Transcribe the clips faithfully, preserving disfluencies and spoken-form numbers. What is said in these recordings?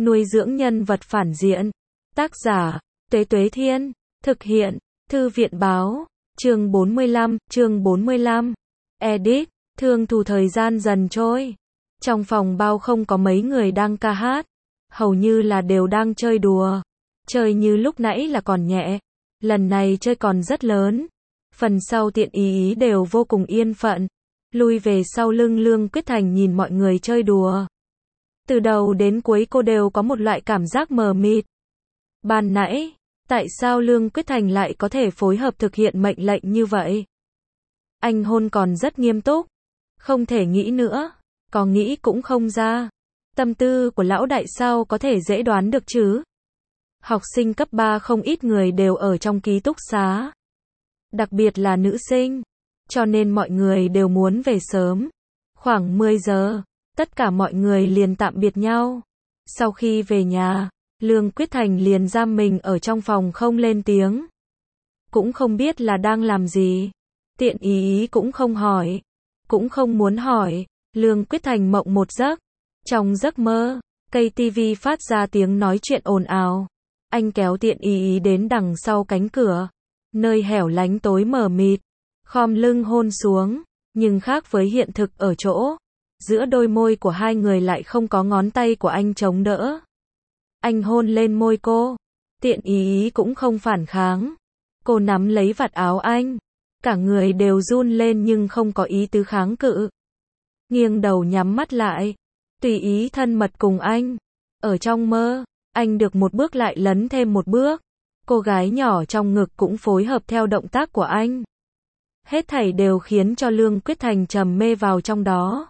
Nuôi dưỡng nhân vật phản diện. Tác giả, Tuế Tuế Thiên. Thực hiện, Thư viện Báo. Chương bốn mươi lăm, chương bốn mươi lăm. Edit, Thương Thù. Thời gian dần trôi. Trong phòng bao không có mấy người đang ca hát. Hầu như là đều đang chơi đùa. Chơi như lúc nãy là còn nhẹ. Lần này chơi còn rất lớn. Phần sau Tiện Ý Ý đều vô cùng yên phận. Lui về sau lưng Lương Quyết Thành nhìn mọi người chơi đùa. Từ đầu đến cuối cô đều có một loại cảm giác mờ mịt. Ban nãy, tại sao Lương Quyết Thành lại có thể phối hợp thực hiện mệnh lệnh như vậy? Anh hôn còn rất nghiêm túc. Không thể nghĩ nữa. Có nghĩ cũng không ra. Tâm tư của lão đại sao có thể dễ đoán được chứ? Học sinh cấp ba không ít người đều ở trong ký túc xá. Đặc biệt là nữ sinh. Cho nên mọi người đều muốn về sớm. Khoảng mười giờ, tất cả mọi người liền tạm biệt nhau. Sau khi về nhà, Lương Quyết Thành liền giam mình ở trong phòng không lên tiếng. Cũng không biết là đang làm gì. Tiện Ý Ý cũng không hỏi. Cũng không muốn hỏi. Lương Quyết Thành mộng một giấc. Trong giấc mơ, cây tivi phát ra tiếng nói chuyện ồn ào. Anh kéo Tiện Ý Ý đến đằng sau cánh cửa. Nơi hẻo lánh tối mờ mịt. Khom lưng hôn xuống. Nhưng khác với hiện thực ở chỗ. Giữa đôi môi của hai người lại không có ngón tay của anh chống đỡ. Anh hôn lên môi cô. Tiện Ý Ý cũng không phản kháng. Cô nắm lấy vạt áo anh. Cả người đều run lên nhưng không có ý tứ kháng cự. Nghiêng đầu nhắm mắt lại. Tùy ý thân mật cùng anh. Ở trong mơ, anh được một bước lại lấn thêm một bước. Cô gái nhỏ trong ngực cũng phối hợp theo động tác của anh. Hết thảy đều khiến cho Lương Quyết Thành trầm mê vào trong đó.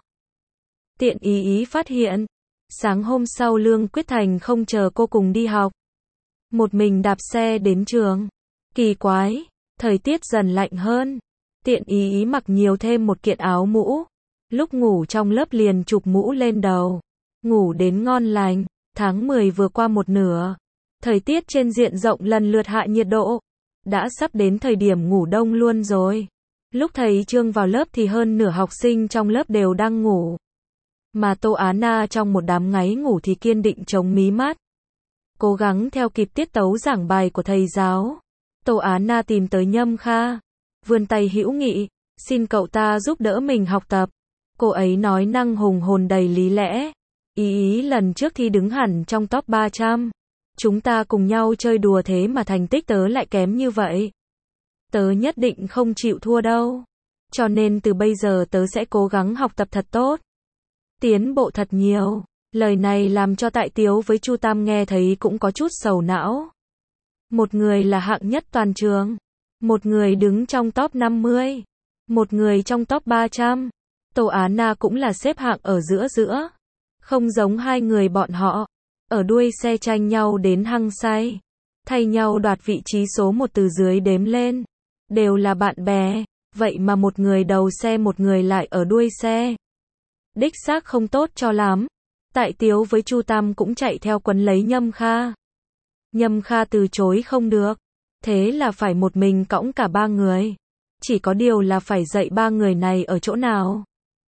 Tiện Ý Ý phát hiện. Sáng hôm sau Lương Quyết Thành không chờ cô cùng đi học. Một mình đạp xe đến trường. Kỳ quái, thời tiết dần lạnh hơn. Tiện Ý Ý mặc nhiều thêm một kiện áo mũ. Lúc ngủ trong lớp liền chụp mũ lên đầu. Ngủ đến ngon lành. Tháng mười vừa qua một nửa. Thời tiết trên diện rộng lần lượt hạ nhiệt độ. Đã sắp đến thời điểm ngủ đông luôn rồi. Lúc thầy Trương vào lớp thì hơn nửa học sinh trong lớp đều đang ngủ. Mà Tô Á Na trong một đám ngáy ngủ thì kiên định chống mí mắt. Cố gắng theo kịp tiết tấu giảng bài của thầy giáo. Tô Á Na tìm tới Nhâm Kha. Vươn tay hữu nghị. Xin cậu ta giúp đỡ mình học tập. Cô ấy nói năng hùng hồn đầy lý lẽ. Ý Ý lần trước thi đứng hẳn trong top ba trăm. Chúng ta cùng nhau chơi đùa thế mà thành tích tớ lại kém như vậy. Tớ nhất định không chịu thua đâu. Cho nên từ bây giờ tớ sẽ cố gắng học tập thật tốt. Tiến bộ thật nhiều. Lời này làm cho Tại Tiếu với Chu Tam nghe thấy cũng có chút sầu não. Một người là hạng nhất toàn trường. Một người đứng trong top năm mươi. Một người trong top ba trăm. Tô Á Na cũng là xếp hạng ở giữa giữa. Không giống hai người bọn họ. Ở đuôi xe tranh nhau đến hăng say. Thay nhau đoạt vị trí số một từ dưới đếm lên. Đều là bạn bè. Vậy mà một người đầu xe một người lại ở đuôi xe. Đích xác không tốt cho lắm. Tại Tiếu với Chu Tam cũng chạy theo quấn lấy Nhâm Kha. Nhâm Kha từ chối không được. Thế là phải một mình cõng cả ba người. Chỉ có điều là phải dạy ba người này ở chỗ nào.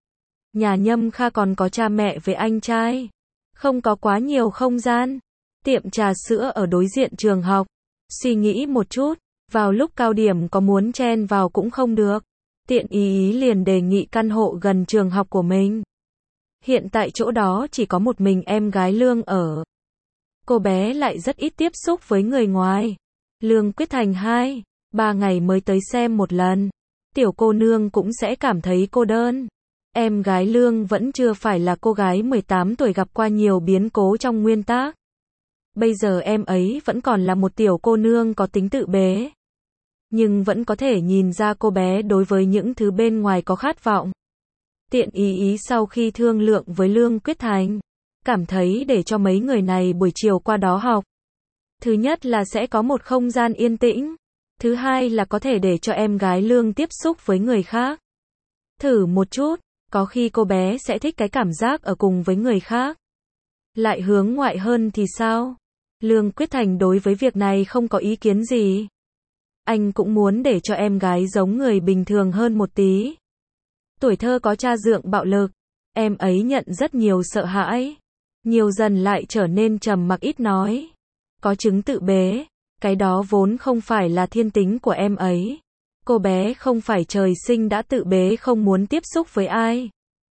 Nhà Nhâm Kha còn có cha mẹ với anh trai. Không có quá nhiều không gian. Tiệm trà sữa ở đối diện trường học. Suy nghĩ một chút. Vào lúc cao điểm có muốn chen vào cũng không được. Tiện Ý Ý liền đề nghị căn hộ gần trường học của mình. Hiện tại chỗ đó chỉ có một mình em gái Lương ở. Cô bé lại rất ít tiếp xúc với người ngoài. Lương Quyết Thành hai, ba ngày mới tới xem một lần. Tiểu cô nương cũng sẽ cảm thấy cô đơn. Em gái Lương vẫn chưa phải là cô gái mười tám tuổi gặp qua nhiều biến cố trong nguyên tác. Bây giờ em ấy vẫn còn là một tiểu cô nương có tính tự bế. Nhưng vẫn có thể nhìn ra cô bé đối với những thứ bên ngoài có khát vọng. Tiện Ý Ý sau khi thương lượng với Lương Quyết Thành, cảm thấy để cho mấy người này buổi chiều qua đó học. Thứ nhất là sẽ có một không gian yên tĩnh. Thứ hai là có thể để cho em gái Lương tiếp xúc với người khác. Thử một chút, có khi cô bé sẽ thích cái cảm giác ở cùng với người khác. Lại hướng ngoại hơn thì sao? Lương Quyết Thành đối với việc này không có ý kiến gì. Anh cũng muốn để cho em gái giống người bình thường hơn một tí. Tuổi thơ có cha dượng bạo lực, em ấy nhận rất nhiều sợ hãi. nhiều dần lại trở nên trầm mặc ít nói. Có chứng tự bế, cái đó vốn không phải là thiên tính của em ấy. Cô bé không phải trời sinh đã tự bế không muốn tiếp xúc với ai.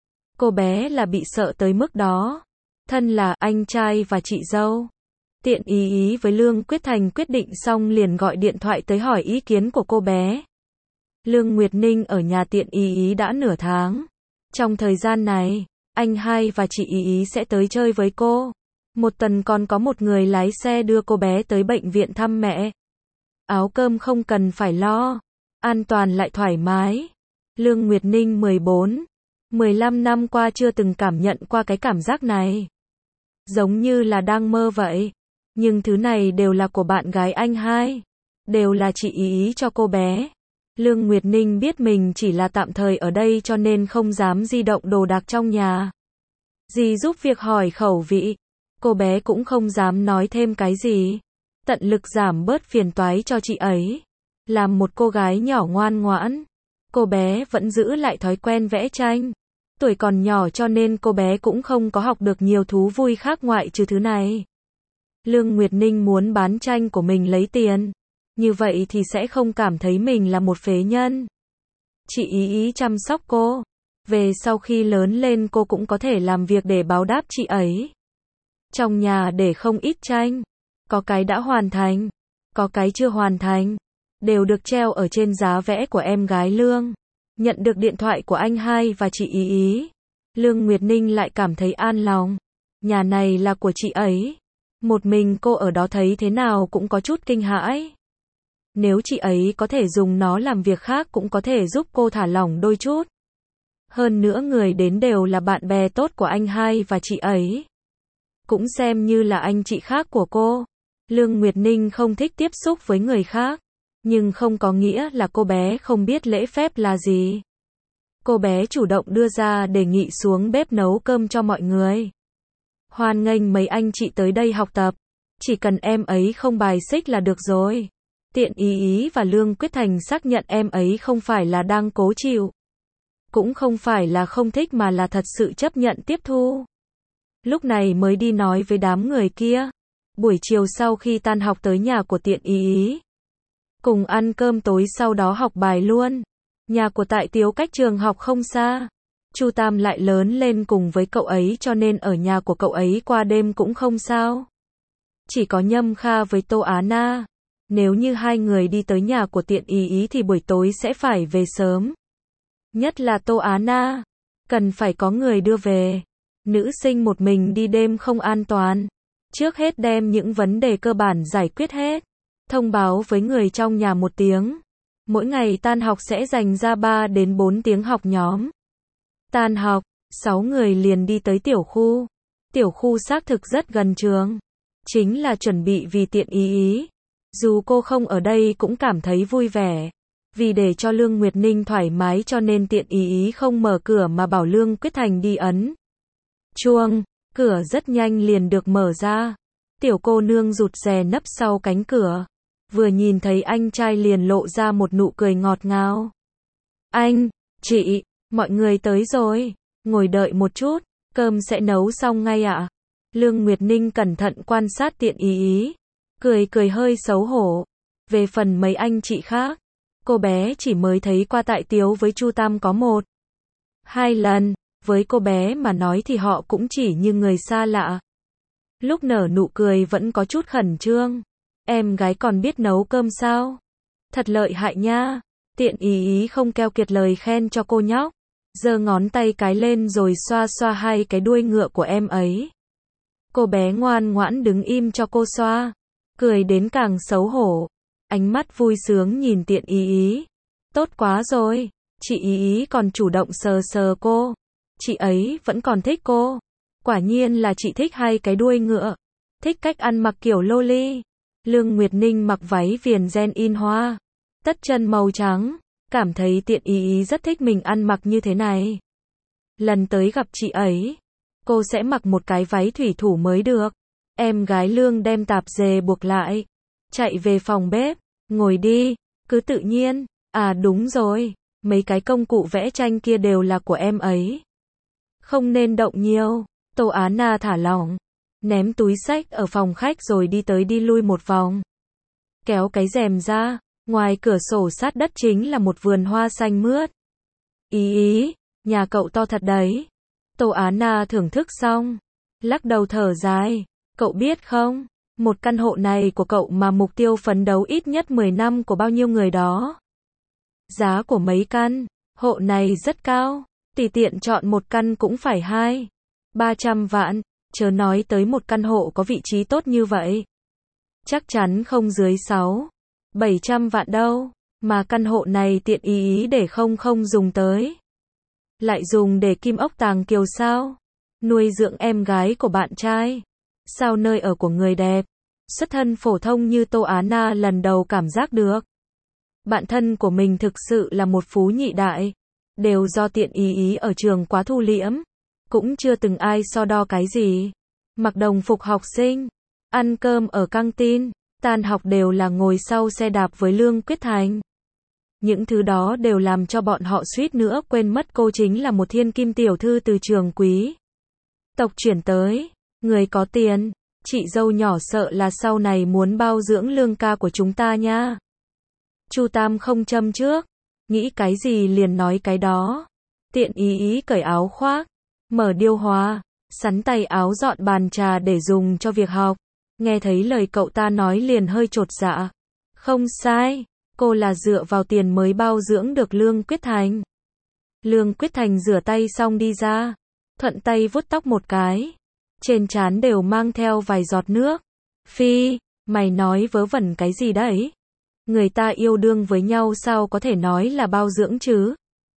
Cô bé là bị sợ tới mức đó. Thân là anh trai và chị dâu. Tiện ý ý với Lương Quyết Thành quyết định xong liền gọi điện thoại tới hỏi ý kiến của cô bé. Lương Nguyệt Ninh ở nhà Tiện ý ý đã nửa tháng. Trong thời gian này, anh hai và chị ý ý sẽ tới chơi với cô. Một tuần còn có một người lái xe đưa cô bé tới bệnh viện thăm mẹ. Áo cơm không cần phải lo. An toàn lại thoải mái. Lương Nguyệt Ninh mười bốn, mười lăm năm qua chưa từng cảm nhận qua cái cảm giác này. Giống như là đang mơ vậy. Nhưng thứ này đều là của bạn gái anh hai. Đều là chị ý ý cho cô bé. Lương Nguyệt Ninh biết mình chỉ là tạm thời ở đây cho nên không dám di động đồ đạc trong nhà. Dì giúp việc hỏi khẩu vị. Cô bé cũng không dám nói thêm cái gì. Tận lực giảm bớt phiền toái cho chị ấy. Làm một cô gái nhỏ ngoan ngoãn. Cô bé vẫn giữ lại thói quen vẽ tranh. Tuổi còn nhỏ cho nên cô bé cũng không có học được nhiều thú vui khác ngoại trừ thứ này. Lương Nguyệt Ninh muốn bán tranh của mình lấy tiền. Như vậy thì sẽ không cảm thấy mình là một phế nhân. Chị ý ý chăm sóc cô. Về sau khi lớn lên cô cũng có thể làm việc để báo đáp chị ấy. Trong nhà để không ít tranh. Có cái đã hoàn thành. Có cái chưa hoàn thành. Đều được treo ở trên giá vẽ của em gái Lương. Nhận được điện thoại của anh hai và chị ý ý. Lương Nguyệt Ninh lại cảm thấy an lòng. Nhà này là của chị ấy. Một mình cô ở đó thấy thế nào cũng có chút kinh hãi. Nếu chị ấy có thể dùng nó làm việc khác cũng có thể giúp cô thả lỏng đôi chút. Hơn nữa người đến đều là bạn bè tốt của anh hai và chị ấy. Cũng xem như là anh chị khác của cô. Lương Nguyệt Ninh không thích tiếp xúc với người khác. Nhưng không có nghĩa là cô bé không biết lễ phép là gì. Cô bé chủ động đưa ra đề nghị xuống bếp nấu cơm cho mọi người. Hoan nghênh mấy anh chị tới đây học tập. Chỉ cần em ấy không bài xích là được rồi. Tiện ý ý và Lương Quyết Thành xác nhận em ấy không phải là đang cố chịu. Cũng không phải là không thích mà là thật sự chấp nhận tiếp thu. Lúc này mới đi nói với đám người kia. Buổi chiều sau khi tan học tới nhà của Tiện ý ý. Cùng ăn cơm tối sau đó học bài luôn. Nhà của Tại Tiếu cách trường học không xa. Chu Tam lại lớn lên cùng với cậu ấy cho nên ở nhà của cậu ấy qua đêm cũng không sao. Chỉ có Nhâm Kha với Tô Á Na. Nếu như hai người đi tới nhà của Tiện ý ý thì buổi tối sẽ phải về sớm. Nhất là Tô Á Na. Cần phải có người đưa về. Nữ sinh một mình đi đêm không an toàn. Trước hết đem những vấn đề cơ bản giải quyết hết. Thông báo với người trong nhà một tiếng. Mỗi ngày tan học sẽ dành ra ba đến bốn tiếng học nhóm. Tan học, sáu người liền đi tới tiểu khu. Tiểu khu xác thực rất gần trường. Chính là chuẩn bị vì Tiện ý ý. Dù cô không ở đây cũng cảm thấy vui vẻ. Vì để cho Lương Nguyệt Ninh thoải mái cho nên Tiện ý ý không mở cửa mà bảo Lương Quyết Thành đi ấn chuông. Cửa rất nhanh liền được mở ra. Tiểu cô nương rụt rè nấp sau cánh cửa. Vừa nhìn thấy anh trai liền lộ ra một nụ cười ngọt ngào. Anh, chị, mọi người tới rồi. Ngồi đợi một chút, cơm sẽ nấu xong ngay ạ. Lương Nguyệt Ninh cẩn thận quan sát Tiện ý ý. Cười cười hơi xấu hổ. Về phần mấy anh chị khác, cô bé chỉ mới thấy qua Tại Tiếu với Chu Tam có một, hai lần. Với cô bé mà nói thì họ cũng chỉ như người xa lạ. Lúc nở nụ cười vẫn có chút khẩn trương. Em gái còn biết nấu cơm sao? Thật lợi hại nha. Tiện ý ý không keo kiệt lời khen cho cô nhóc. Giơ ngón tay cái lên rồi xoa xoa hai cái đuôi ngựa của em ấy. Cô bé ngoan ngoãn đứng im cho cô xoa. Cười đến càng xấu hổ. Ánh mắt vui sướng nhìn Tiện ý ý. Tốt quá rồi. Chị ý ý còn chủ động sờ sờ cô. Chị ấy vẫn còn thích cô. Quả nhiên là chị thích hai cái đuôi ngựa. Thích cách ăn mặc kiểu loli. Lương Nguyệt Ninh mặc váy viền ren in hoa. Tất chân màu trắng. Cảm thấy Tiện ý ý rất thích mình ăn mặc như thế này. Lần tới gặp chị ấy, cô sẽ mặc một cái váy thủy thủ mới được. Em gái Lương đem tạp dề buộc lại. Chạy về phòng bếp. Ngồi đi. Cứ tự nhiên. À đúng rồi. Mấy cái công cụ vẽ tranh kia đều là của em ấy. Không nên động nhiều. Tô Á Na thả lỏng, ném túi xách ở phòng khách rồi đi tới đi lui một vòng. Kéo cái rèm ra, ngoài cửa sổ sát đất chính là một vườn hoa xanh mướt. Ý ý, nhà cậu to thật đấy. Tô Á Na thưởng thức xong, lắc đầu thở dài, cậu biết không, một căn hộ này của cậu mà mục tiêu phấn đấu ít nhất mười năm của bao nhiêu người đó. Giá của mấy căn hộ này rất cao, tùy tiện chọn một căn cũng phải hai, ba trăm vạn, chớ nói tới một căn hộ có vị trí tốt như vậy. Chắc chắn không dưới sáu, bảy trăm vạn đâu, mà căn hộ này tiện ý ý để không không dùng tới. Lại dùng để kim ốc tàng kiều sao? Nuôi dưỡng em gái của bạn trai. Sao nơi ở của người đẹp, xuất thân phổ thông như Tô Á Na lần đầu cảm giác được. Bạn thân của mình thực sự là một phú nhị đại. Đều do tiện ý ý ở trường quá thu liễm. Cũng chưa từng ai so đo cái gì. Mặc đồng phục học sinh, ăn cơm ở căng tin, tan học đều là ngồi sau xe đạp với Lương Quyết Thành. Những thứ đó đều làm cho bọn họ suýt nữa quên mất cô chính là một thiên kim tiểu thư từ trường quý tộc chuyển tới, người có tiền. Chị dâu nhỏ sợ là sau này muốn bao dưỡng Lương ca của chúng ta nha. Chu Tam không châm trước, nghĩ cái gì liền nói cái đó. Tiện ý ý cởi áo khoác, mở điều hòa, sắn tay áo dọn bàn trà để dùng cho việc học. Nghe thấy lời cậu ta nói liền hơi chột dạ. Không sai, cô là dựa vào tiền mới bao dưỡng được Lương Quyết Thành. Lương Quyết Thành rửa tay xong đi ra, thuận tay vuốt tóc một cái. Trên trán đều mang theo vài giọt nước. Phi, mày nói vớ vẩn cái gì đấy? Người ta yêu đương với nhau sao có thể nói là bao dưỡng chứ?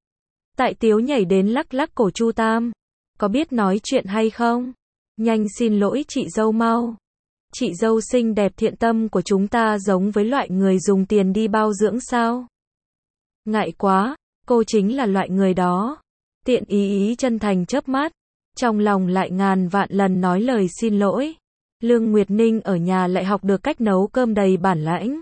Tại Tiếu nhảy đến lắc lắc cổ Chu Tam. Có biết nói chuyện hay không? Nhanh xin lỗi chị dâu mau. Chị dâu xinh đẹp thiện tâm của chúng ta giống với loại người dùng tiền đi bao dưỡng sao? Ngại quá, cô chính là loại người đó. Tiện ý ý chân thành chớp mắt, trong lòng lại ngàn vạn lần nói lời xin lỗi. Lương Nguyệt Ninh ở nhà lại học được cách nấu cơm đầy bản lãnh.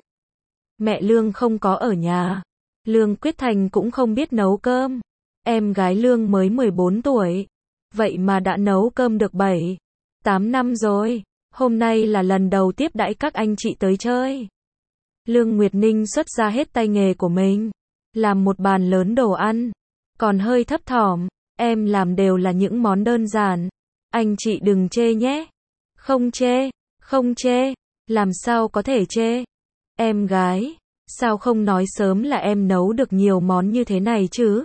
Mẹ Lương không có ở nhà. Lương Quyết Thành cũng không biết nấu cơm. Em gái Lương mới mười bốn tuổi. Vậy mà đã nấu cơm được bảy, tám năm rồi. Hôm nay là lần đầu tiếp đãi các anh chị tới chơi. Lương Nguyệt Ninh xuất ra hết tay nghề của mình. Làm một bàn lớn đồ ăn. Còn hơi thấp thỏm. Em làm đều là những món đơn giản. Anh chị đừng chê nhé. Không chê, không chê. Làm sao có thể chê? Em gái, sao không nói sớm là em nấu được nhiều món như thế này chứ?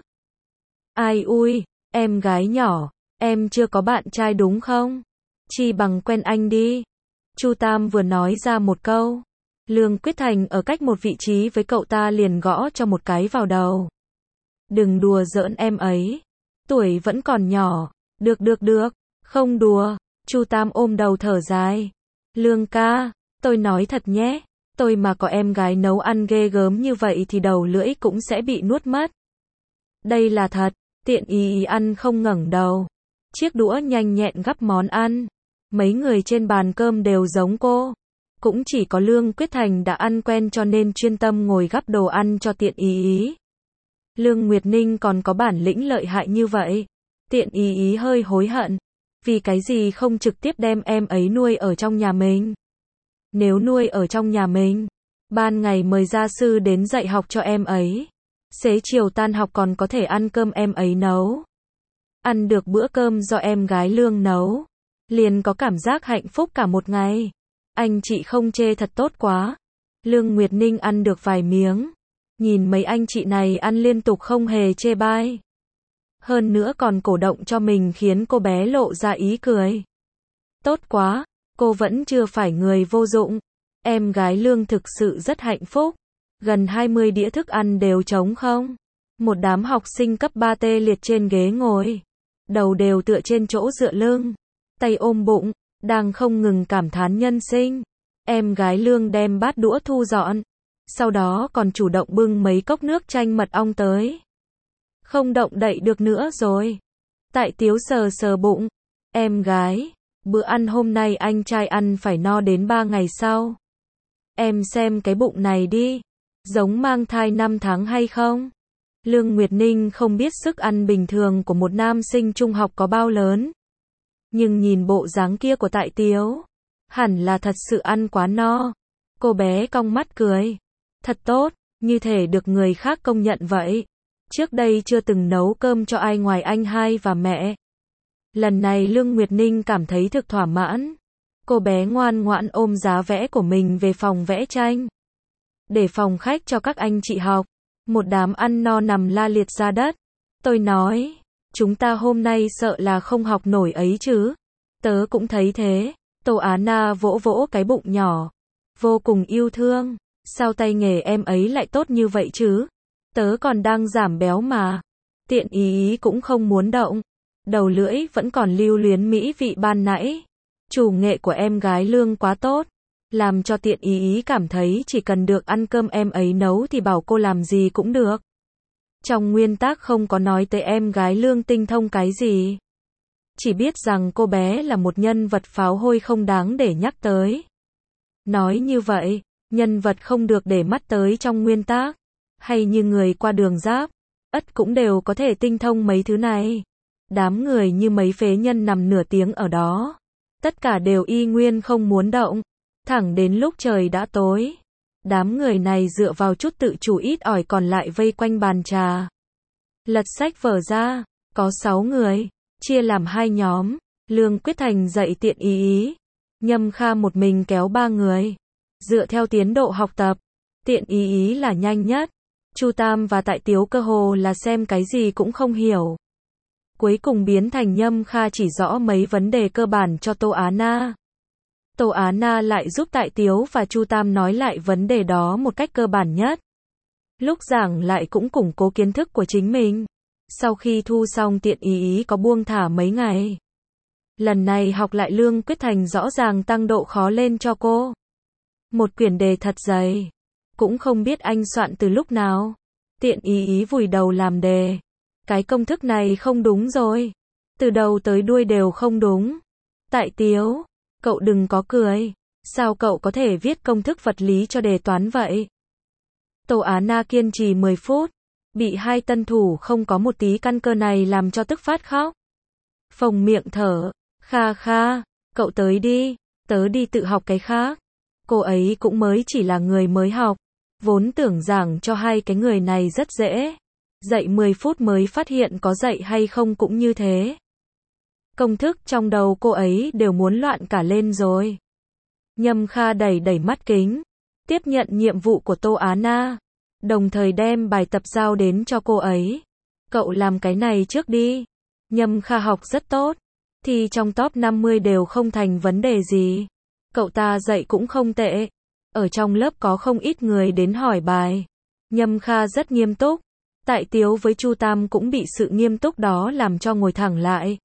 Ai ui, em gái nhỏ, em chưa có bạn trai đúng không? Chi bằng quen anh đi. Chu Tam vừa nói ra một câu. Lương Quyết Thành ở cách một vị trí với cậu ta liền gõ cho một cái vào đầu. Đừng đùa giỡn em ấy. Tuổi vẫn còn nhỏ. Được được được, không đùa. Chu Tam ôm đầu thở dài. Lương ca, tôi nói thật nhé. Tôi mà có em gái nấu ăn ghê gớm như vậy thì đầu lưỡi cũng sẽ bị nuốt mất. Đây là thật. Tiện ý ý ăn không ngẩng đầu. Chiếc đũa nhanh nhẹn gắp món ăn. Mấy người trên bàn cơm đều giống cô. Cũng chỉ có Lương Quyết Thành đã ăn quen cho nên chuyên tâm ngồi gắp đồ ăn cho tiện ý ý. Lương Nguyệt Ninh còn có bản lĩnh lợi hại như vậy. Tiện ý ý hơi hối hận. Vì cái gì không trực tiếp đem em ấy nuôi ở trong nhà mình? Nếu nuôi ở trong nhà mình, ban ngày mời gia sư đến dạy học cho em ấy. Xế chiều tan học còn có thể ăn cơm em ấy nấu. Ăn được bữa cơm do em gái Lương nấu. Liền có cảm giác hạnh phúc cả một ngày. Anh chị không chê thật tốt quá. Lương Nguyệt Ninh ăn được vài miếng. Nhìn mấy anh chị này ăn liên tục không hề chê bai. Hơn nữa còn cổ động cho mình khiến cô bé lộ ra ý cười. Tốt quá, cô vẫn chưa phải người vô dụng. Em gái Lương thực sự rất hạnh phúc. Gần hai mươi đĩa thức ăn đều trống không. Một đám học sinh cấp ba tê liệt trên ghế ngồi. Đầu đều tựa trên chỗ dựa lưng. Tay ôm bụng, đang không ngừng cảm thán nhân sinh. Em gái Lương đem bát đũa thu dọn. Sau đó còn chủ động bưng mấy cốc nước chanh mật ong tới. Không động đậy được nữa rồi. Tại Tiếu sờ sờ bụng. Em gái, bữa ăn hôm nay anh trai ăn phải no đến ba ngày sau. Em xem cái bụng này đi. Giống mang thai năm tháng hay không? Lương Nguyệt Ninh không biết sức ăn bình thường của một nam sinh trung học có bao lớn. Nhưng nhìn bộ dáng kia của Tại Tiếu, hẳn là thật sự ăn quá no. Cô bé cong mắt cười. Thật tốt, như thể được người khác công nhận vậy. Trước đây chưa từng nấu cơm cho ai ngoài anh hai và mẹ. Lần này Lương Nguyệt Ninh cảm thấy thực thỏa mãn. Cô bé ngoan ngoãn ôm giá vẽ của mình về phòng vẽ tranh. Để phòng khách cho các anh chị học. Một đám ăn no nằm la liệt ra đất. Tôi nói, chúng ta hôm nay sợ là không học nổi ấy chứ. Tớ cũng thấy thế. Tô Á Na vỗ vỗ cái bụng nhỏ. Vô cùng yêu thương. Sao tay nghề em ấy lại tốt như vậy chứ? Tớ còn đang giảm béo mà. Tiện ý ý cũng không muốn động. Đầu lưỡi vẫn còn lưu luyến mỹ vị ban nãy. Chủ nghệ của em gái Lương quá tốt. Làm cho tiện ý ý cảm thấy chỉ cần được ăn cơm em ấy nấu thì bảo cô làm gì cũng được. Trong nguyên tắc không có nói tới em gái Lương tinh thông cái gì. Chỉ biết rằng cô bé là một nhân vật pháo hôi không đáng để nhắc tới. Nói như vậy, nhân vật không được để mắt tới trong nguyên tắc. Hay như người qua đường giáp, ất cũng đều có thể tinh thông mấy thứ này. Đám người như mấy phế nhân nằm nửa tiếng ở đó. Tất cả đều y nguyên không muốn động. Thẳng đến lúc trời đã tối. Đám người này dựa vào chút tự chủ ít ỏi còn lại vây quanh bàn trà. Lật sách vở ra, có sáu người, chia làm hai nhóm. Lương Quyết Thành dạy Tiện Ý Ý. Nhâm Kha một mình kéo ba người. Dựa theo tiến độ học tập, Tiện Ý Ý là nhanh nhất. Chu Tam và Tại Tiếu cơ hồ là xem cái gì cũng không hiểu. Cuối cùng biến thành Nhâm Kha chỉ rõ mấy vấn đề cơ bản cho Tô Á Na. Tô Á Na lại giúp Tại Tiếu và Chu Tam nói lại vấn đề đó một cách cơ bản nhất. Lúc giảng lại cũng củng cố kiến thức của chính mình. Sau khi thu xong Tiện Ý Ý có buông thả mấy ngày. Lần này học lại Lương Quyết Thành rõ ràng tăng độ khó lên cho cô. Một quyển đề thật dày. Cũng không biết anh soạn từ lúc nào. Tiện Ý Ý vùi đầu làm đề. Cái công thức này không đúng rồi. Từ đầu tới đuôi đều không đúng. Tại Tiếu, cậu đừng có cười. Sao cậu có thể viết công thức vật lý cho đề toán vậy? Tô Á Na kiên trì mười phút. Bị hai tân thủ không có một tí căn cơ này làm cho tức phát khóc. Phồng miệng thở. Kha kha, cậu tới đi. Tớ đi tự học cái khác. Cô ấy cũng mới chỉ là người mới học. Vốn tưởng giảng cho hai cái người này rất dễ. Dạy mười phút mới phát hiện có dạy hay không cũng như thế. Công thức trong đầu cô ấy đều muốn loạn cả lên rồi. Nhâm Kha đẩy đẩy mắt kính. Tiếp nhận nhiệm vụ của Tô Á Na. Đồng thời đem bài tập giao đến cho cô ấy. Cậu làm cái này trước đi. Nhâm Kha học rất tốt. Thì trong top năm mươi đều không thành vấn đề gì. Cậu ta dạy cũng không tệ. Ở trong lớp có không ít người đến hỏi bài. Nhâm Kha rất nghiêm túc. Tại Tiếu với Chu Tam cũng bị sự nghiêm túc đó làm cho ngồi thẳng lại.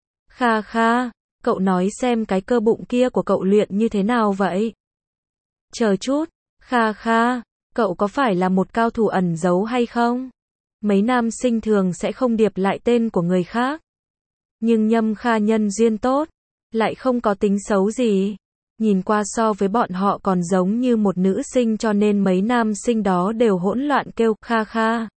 Kha kha, cậu nói xem cái cơ bụng kia của cậu luyện như thế nào vậy? Chờ chút, kha kha, cậu có phải là một cao thủ ẩn giấu hay không? Mấy nam sinh thường sẽ không điệp lại tên của người khác. Nhưng Nhâm Kha nhân duyên tốt, lại không có tính xấu gì. Nhìn qua so với bọn họ còn giống như một nữ sinh cho nên mấy nam sinh đó đều hỗn loạn kêu kha kha.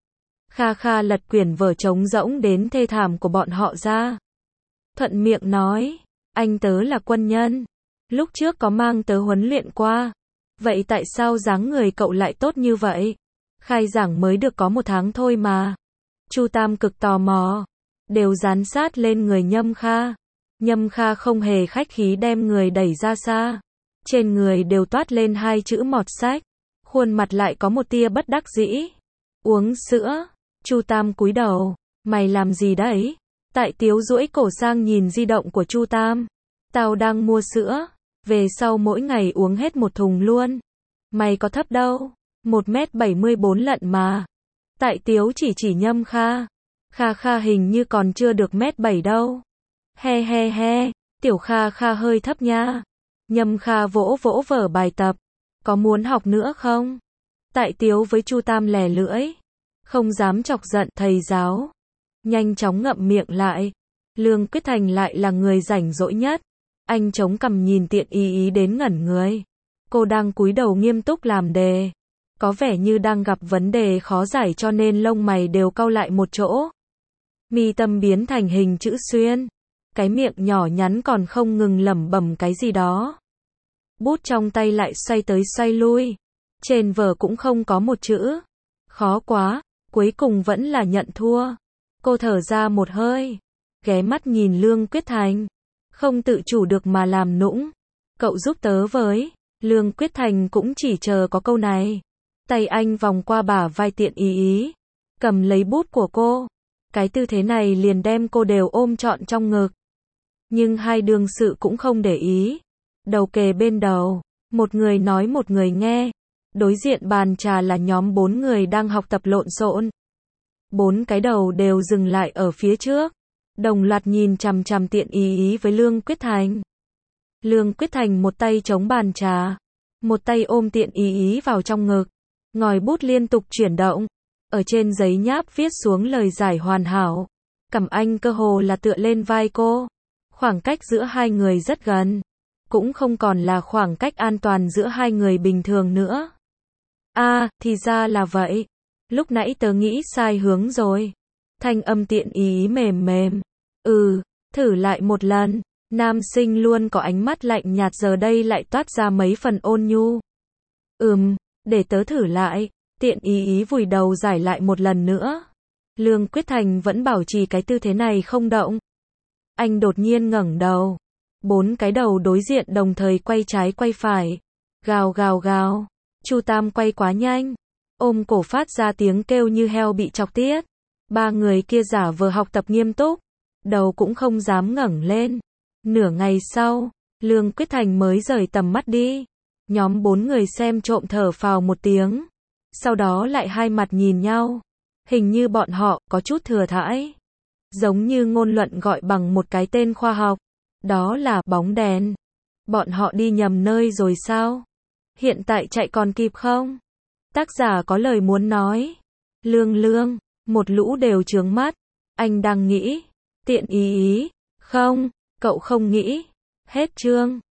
Kha kha lật quyển vở trống rỗng đến thê thảm của bọn họ ra. Thuận miệng nói, anh tớ là quân nhân. Lúc trước có mang tớ huấn luyện qua. Vậy tại sao dáng người cậu lại tốt như vậy? Khai giảng mới được có một tháng thôi mà. Chu Tam cực tò mò. Đều dán sát lên người Nhâm Kha. Nhâm Kha không hề khách khí đem người đẩy ra xa. Trên người đều toát lên hai chữ mọt sách. Khuôn mặt lại có một tia bất đắc dĩ. Uống sữa. Chu Tam cúi đầu. Mày làm gì đấy? Tại Tiếu duỗi cổ sang nhìn di động của Chu Tam. Tao đang mua sữa. Về sau mỗi ngày uống hết một thùng luôn. Mày có thấp đâu. một mét bảy mươi bốn lận mà. Tại Tiếu chỉ chỉ Nhâm Kha. Kha Kha hình như còn chưa được mét bảy đâu. He he he. Tiểu Kha Kha hơi thấp nha. Nhâm Kha vỗ vỗ vở bài tập. Có muốn học nữa không? Tại Tiếu với Chu Tam lè lưỡi. Không dám chọc giận thầy giáo. Nhanh chóng ngậm miệng lại. Lương Quyết Thành lại là người rảnh rỗi nhất. Anh chống cằm nhìn Tiện Ý Ý đến ngẩn người. Cô đang cúi đầu nghiêm túc làm đề. Có vẻ như đang gặp vấn đề khó giải cho nên lông mày đều cau lại một chỗ. Mi tâm biến thành hình chữ xuyên. cái miệng nhỏ nhắn còn không ngừng lẩm bẩm cái gì đó. Bút trong tay lại xoay tới xoay lui. Trên vở cũng không có một chữ. Khó quá, cuối cùng vẫn là nhận thua. Cô thở ra một hơi, ghé mắt nhìn Lương Quyết Thành, không tự chủ được mà làm nũng. Cậu giúp tớ với. Lương Quyết Thành cũng chỉ chờ có câu này. Tay anh vòng qua bả vai Tiện Ý Ý, cầm lấy bút của cô. Cái tư thế này liền đem cô đều ôm trọn trong ngực. Nhưng hai đương sự cũng không để ý. Đầu kề bên đầu, một người nói một người nghe. Đối diện bàn trà là nhóm bốn người đang học tập lộn xộn. Bốn cái đầu đều dừng lại ở phía trước, đồng loạt nhìn chằm chằm Tiện Ý Ý với Lương Quyết Thành. Lương Quyết Thành một tay chống bàn trà, một tay ôm Tiện Ý Ý vào trong ngực, ngòi bút liên tục chuyển động, ở trên giấy nháp viết xuống lời giải hoàn hảo. Cằm anh cơ hồ là tựa lên vai cô. Khoảng cách giữa hai người rất gần, cũng không còn là khoảng cách an toàn giữa hai người bình thường nữa. À, thì ra là vậy. Lúc nãy tớ nghĩ sai hướng rồi. Thanh âm Tiện Ý mềm mềm. Ừ, thử lại một lần. Nam sinh luôn có ánh mắt lạnh nhạt giờ đây lại toát ra mấy phần ôn nhu. Ừm, để tớ thử lại. Tiện Ý Ý vùi đầu giải lại một lần nữa. Lương Quyết Thành vẫn bảo trì cái tư thế này không động. Anh đột nhiên ngẩng đầu. Bốn cái đầu đối diện đồng thời quay trái quay phải. Gào gào gào. Chu Tam quay quá nhanh, ôm cổ phát ra tiếng kêu như heo bị chọc tiết. Ba người kia giả vờ học tập nghiêm túc, đầu cũng không dám ngẩng lên. Nửa ngày sau, Lương Quyết Thành mới rời tầm mắt đi. Nhóm bốn người xem trộm thở phào một tiếng, sau đó lại hai mặt nhìn nhau. Hình như bọn họ có chút thừa thãi. Giống như ngôn luận gọi bằng một cái tên khoa học, đó là bóng đèn. Bọn họ đi nhầm nơi rồi sao? Hiện tại chạy còn kịp không? Tác giả có lời muốn nói. Lương Lương, một lũ đều trướng mắt. Anh đang nghĩ. Tiện Ý Ý, không, cậu không nghĩ. Hết chương.